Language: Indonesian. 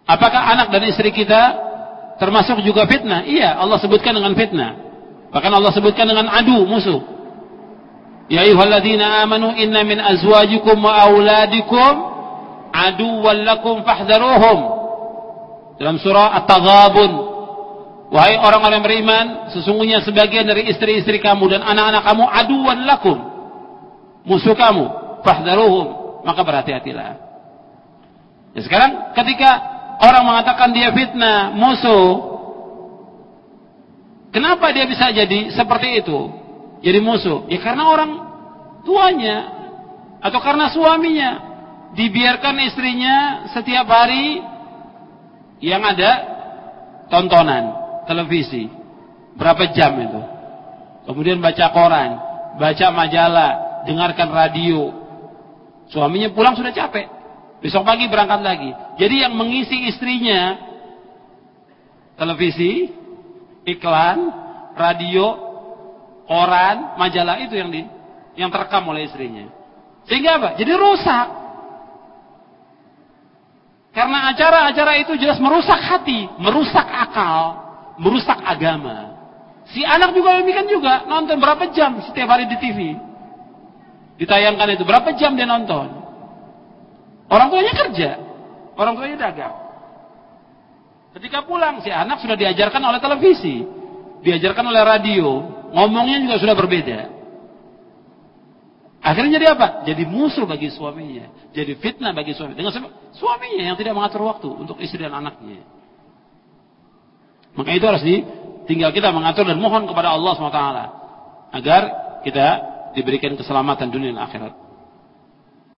Apakah anak dan istri kita termasuk juga fitnah? Iya, Allah sebutkan dengan fitnah. Bahkan Allah sebutkan dengan adu, musuh. Ya ayyuhalladzina amanu inna min azwajikum wa auladikum aduwwan lakum fahdharuhum. Dalam surah At-Taghabun. Wahai orang-orang beriman, sesungguhnya sebagian dari istri-istri kamu dan anak-anak kamu aduwwan lakum, musuh kamu, fahdharuhum, maka berhati-hatilah. Ya, sekarang ketika orang mengatakan dia fitnah, musuh, kenapa dia bisa jadi seperti itu? Jadi musuh? Ya karena orang tuanya atau karena suaminya dibiarkan istrinya setiap hari yang ada tontonan televisi berapa jam itu, kemudian baca koran, baca majalah, dengarkan radio. Suaminya pulang sudah capek, besok pagi berangkat lagi. Jadi yang mengisi istrinya televisi, iklan, radio, koran, majalah, itu yang terekam oleh istrinya. Sehingga apa? Jadi rusak. Karena acara-acara itu jelas merusak hati, merusak akal, merusak agama. Si anak juga demikian juga, nonton berapa jam setiap hari di TV. Ditayangkan itu, berapa jam dia nonton. Orang tuanya kerja, orang tuanya dagang. Ketika pulang, si anak sudah diajarkan oleh televisi, diajarkan oleh radio, ngomongnya juga sudah berbeda. Akhirnya jadi apa? Jadi musuh bagi suaminya, jadi fitnah bagi suami. Dengan suaminya yang tidak mengatur waktu untuk istri dan anaknya. Maka itu harus tinggal kita mengatur dan mohon kepada Allah SWT agar kita diberikan keselamatan dunia dan akhirat.